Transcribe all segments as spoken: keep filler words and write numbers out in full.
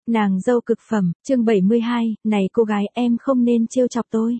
Nàng dâu cực phẩm, chương bảy mươi hai, này cô gái em không nên trêu chọc tôi.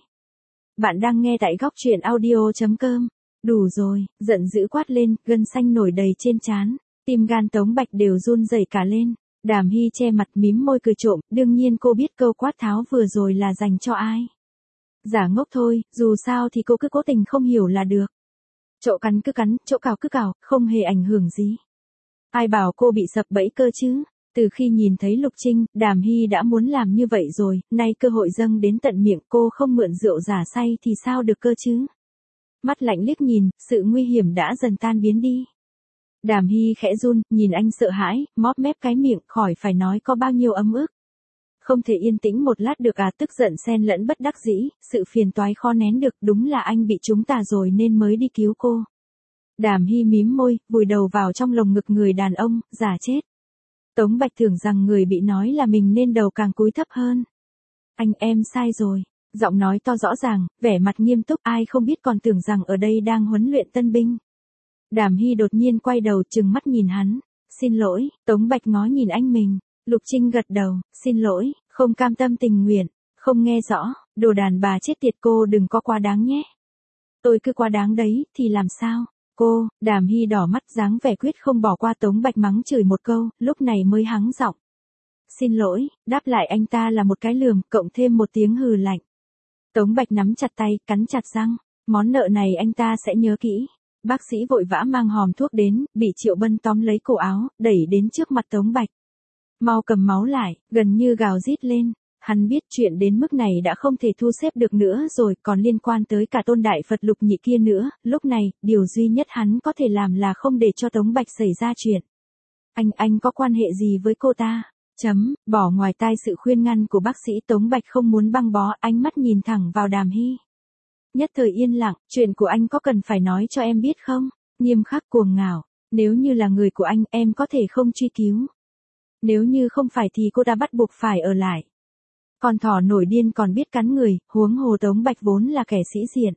Bạn đang nghe tại góc truyện audio.com. Đủ rồi, giận dữ quát lên, gân xanh nổi đầy trên trán, tim gan Tống Bạch đều run rẩy cả lên. Đàm Hy che mặt mím môi cười trộm, đương nhiên cô biết câu quát tháo vừa rồi là dành cho ai. Giả ngốc thôi, dù sao thì cô cứ cố tình không hiểu là được. Chỗ cắn cứ cắn, chỗ cào cứ cào, không hề ảnh hưởng gì. Ai bảo cô bị sập bẫy cơ chứ? Từ khi nhìn thấy Lục Trinh, Đàm Hy đã muốn làm như vậy rồi, nay cơ hội dâng đến tận miệng, cô không mượn rượu giả say thì sao được cơ chứ? Mắt lạnh liếc nhìn, sự nguy hiểm đã dần tan biến đi. Đàm Hy khẽ run, nhìn anh sợ hãi, móp mép cái miệng, khỏi phải nói có bao nhiêu ấm ức. Không thể yên tĩnh một lát được à, tức giận xen lẫn bất đắc dĩ, sự phiền toái khó nén được, đúng là anh bị chúng ta rồi nên mới đi cứu cô. Đàm Hy mím môi, vùi đầu vào trong lồng ngực người đàn ông, giả chết. Tống Bạch tưởng rằng người bị nói là mình nên đầu càng cúi thấp hơn. Anh em sai rồi. Giọng nói to rõ ràng, vẻ mặt nghiêm túc, ai không biết còn tưởng rằng ở đây đang huấn luyện tân binh. Đàm Hy đột nhiên quay đầu trừng mắt nhìn hắn. Xin lỗi, Tống Bạch ngó nhìn anh mình. Lục Trinh gật đầu, xin lỗi, không cam tâm tình nguyện, không nghe rõ, đồ đàn bà chết tiệt, cô đừng có quá đáng nhé. Tôi cứ quá đáng đấy, thì làm sao? Cô, Đàm Hy đỏ mắt dáng vẻ quyết không bỏ qua. Tống Bạch mắng chửi một câu, lúc này mới hắng giọng. Xin lỗi, đáp lại anh ta là một cái lườm, cộng thêm một tiếng hừ lạnh. Tống Bạch nắm chặt tay, cắn chặt răng, món nợ này anh ta sẽ nhớ kỹ. Bác sĩ vội vã mang hòm thuốc đến, bị Triệu Bân tóm lấy cổ áo, đẩy đến trước mặt Tống Bạch. Mau cầm máu lại, gần như gào rít lên. Hắn biết chuyện đến mức này đã không thể thu xếp được nữa rồi, còn liên quan tới cả Tôn Đại Phật Lục Nhị kia nữa, lúc này, điều duy nhất hắn có thể làm là không để cho Tống Bạch xảy ra chuyện. Anh, anh có quan hệ gì với cô ta? Chấm, bỏ ngoài tai sự khuyên ngăn của bác sĩ. Tống Bạch không muốn băng bó, ánh mắt nhìn thẳng vào Đàm Hy. Nhất thời yên lặng, chuyện của anh có cần phải nói cho em biết không? Nghiêm khắc cuồng ngạo, nếu như là người của anh, em có thể không truy cứu. Nếu như không phải thì cô ta bắt buộc phải ở lại. Con thỏ nổi điên còn biết cắn người, huống hồ Tống Bạch vốn là kẻ sĩ diện.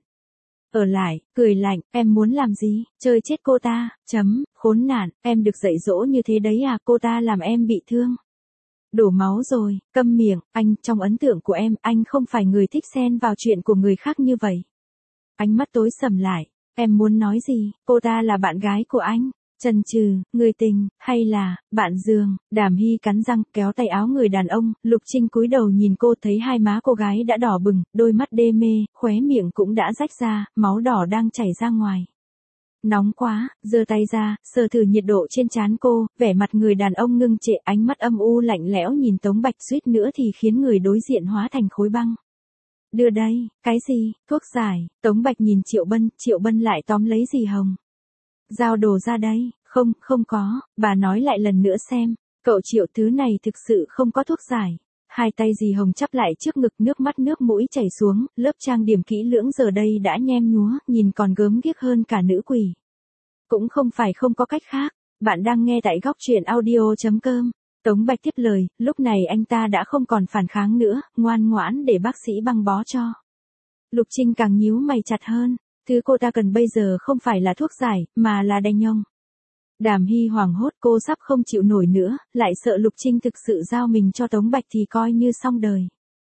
Ở lại, cười lạnh, em muốn làm gì, chơi chết cô ta, chấm, khốn nạn, em được dạy dỗ như thế đấy à, cô ta làm em bị thương. Đổ máu rồi, câm miệng, anh, trong ấn tượng của em, anh không phải người thích xen vào chuyện của người khác như vậy. Ánh mắt tối sầm lại, em muốn nói gì, cô ta là bạn gái của anh. Chần chừ, người tình, hay là, bạn giường? Đàm Hy cắn răng, kéo tay áo người đàn ông. Lục Trinh cúi đầu nhìn cô, thấy hai má cô gái đã đỏ bừng, đôi mắt đê mê, khóe miệng cũng đã rách ra, máu đỏ đang chảy ra ngoài. Nóng quá, giơ tay ra, sờ thử nhiệt độ trên trán cô, vẻ mặt người đàn ông ngưng trệ, ánh mắt âm u lạnh lẽo nhìn Tống Bạch, suýt nữa thì khiến người đối diện hóa thành khối băng. Đưa đây, cái gì, thuốc giải? Tống Bạch nhìn Triệu Bân, Triệu Bân lại tóm lấy dì Hồng. Giao đồ ra đây, không, không có, bà nói lại lần nữa xem, cậu Triệu, thứ này thực sự không có thuốc giải. Hai tay dì Hồng chắp lại trước ngực, nước mắt nước mũi chảy xuống, lớp trang điểm kỹ lưỡng giờ đây đã nhem nhúa, nhìn còn gớm ghiếc hơn cả nữ quỷ. Cũng không phải không có cách khác, bạn đang nghe tại góc truyện audio.com. Tống Bạch tiếp lời, lúc này anh ta đã không còn phản kháng nữa, ngoan ngoãn để bác sĩ băng bó cho. Lục Trinh càng nhíu mày chặt hơn. Thứ cô ta cần bây giờ không phải là thuốc giải, mà là đanh nhông. Đàm Hy hoảng hốt, cô sắp không chịu nổi nữa, lại sợ Lục Trinh thực sự giao mình cho Tống Bạch thì coi như xong đời.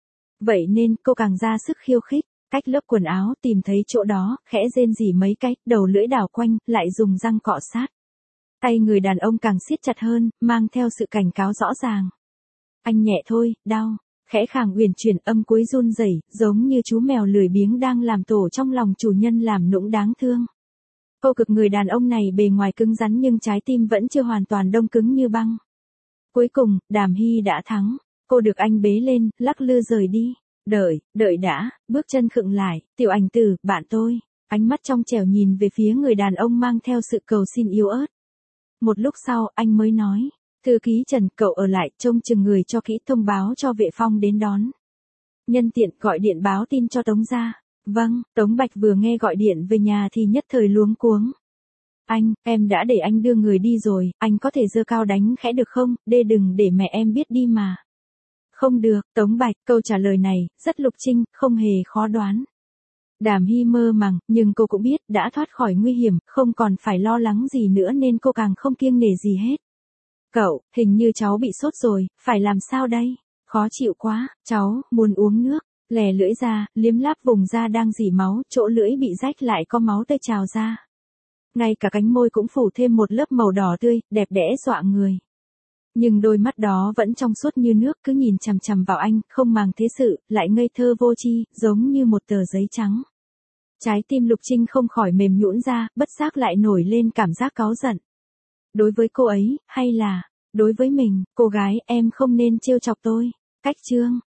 Vậy nên, cô càng ra sức khiêu khích, cách lớp quần áo, tìm thấy chỗ đó, khẽ rên rỉ mấy cái, đầu lưỡi đảo quanh, lại dùng răng cọ sát. Tay người đàn ông càng siết chặt hơn, mang theo sự cảnh cáo rõ ràng. Anh nhẹ thôi, đau. Khẽ khàng uyển chuyển, âm cuối run rẩy, giống như chú mèo lười biếng đang làm tổ trong lòng chủ nhân làm nũng đáng thương. Cô cực người đàn ông này bề ngoài cứng rắn nhưng trái tim vẫn chưa hoàn toàn đông cứng như băng. Cuối cùng, Đàm Hy đã thắng. Cô được anh bế lên, lắc lư rời đi. Đợi, đợi đã, bước chân khựng lại, Tiểu Ảnh Tử, bạn tôi. Ánh mắt trong trẻo nhìn về phía người đàn ông mang theo sự cầu xin yếu ớt. Một lúc sau, anh mới nói. Thư ký Trần, cậu ở lại, trông chừng người cho kỹ, thông báo cho vệ phong đến đón. Nhân tiện, gọi điện báo tin cho Tống gia. Vâng, Tống Bạch vừa nghe gọi điện về nhà thì nhất thời luống cuống. Anh, em đã để anh đưa người đi rồi, anh có thể giơ cao đánh khẽ được không, đê đừng để mẹ em biết đi mà. Không được, Tống Bạch, câu trả lời này, rất Lục Trinh, không hề khó đoán. Đàm Hy mơ màng, nhưng cô cũng biết, đã thoát khỏi nguy hiểm, không còn phải lo lắng gì nữa nên cô càng không kiêng nể gì hết. Cậu, hình như cháu bị sốt rồi, phải làm sao đây? Khó chịu quá, cháu, muốn uống nước. Lè lưỡi ra, liếm láp vùng da đang rỉ máu, chỗ lưỡi bị rách lại có máu tươi trào ra. Ngay cả cánh môi cũng phủ thêm một lớp màu đỏ tươi, đẹp đẽ dọa người. Nhưng đôi mắt đó vẫn trong suốt như nước, cứ nhìn chằm chằm vào anh, không màng thế sự, lại ngây thơ vô tri, giống như một tờ giấy trắng. Trái tim Lục Trinh không khỏi mềm nhũn ra, bất giác lại nổi lên cảm giác cáu giận. Đối với cô ấy, hay là, đối với mình, cô gái, em không nên trêu chọc tôi. Cách chương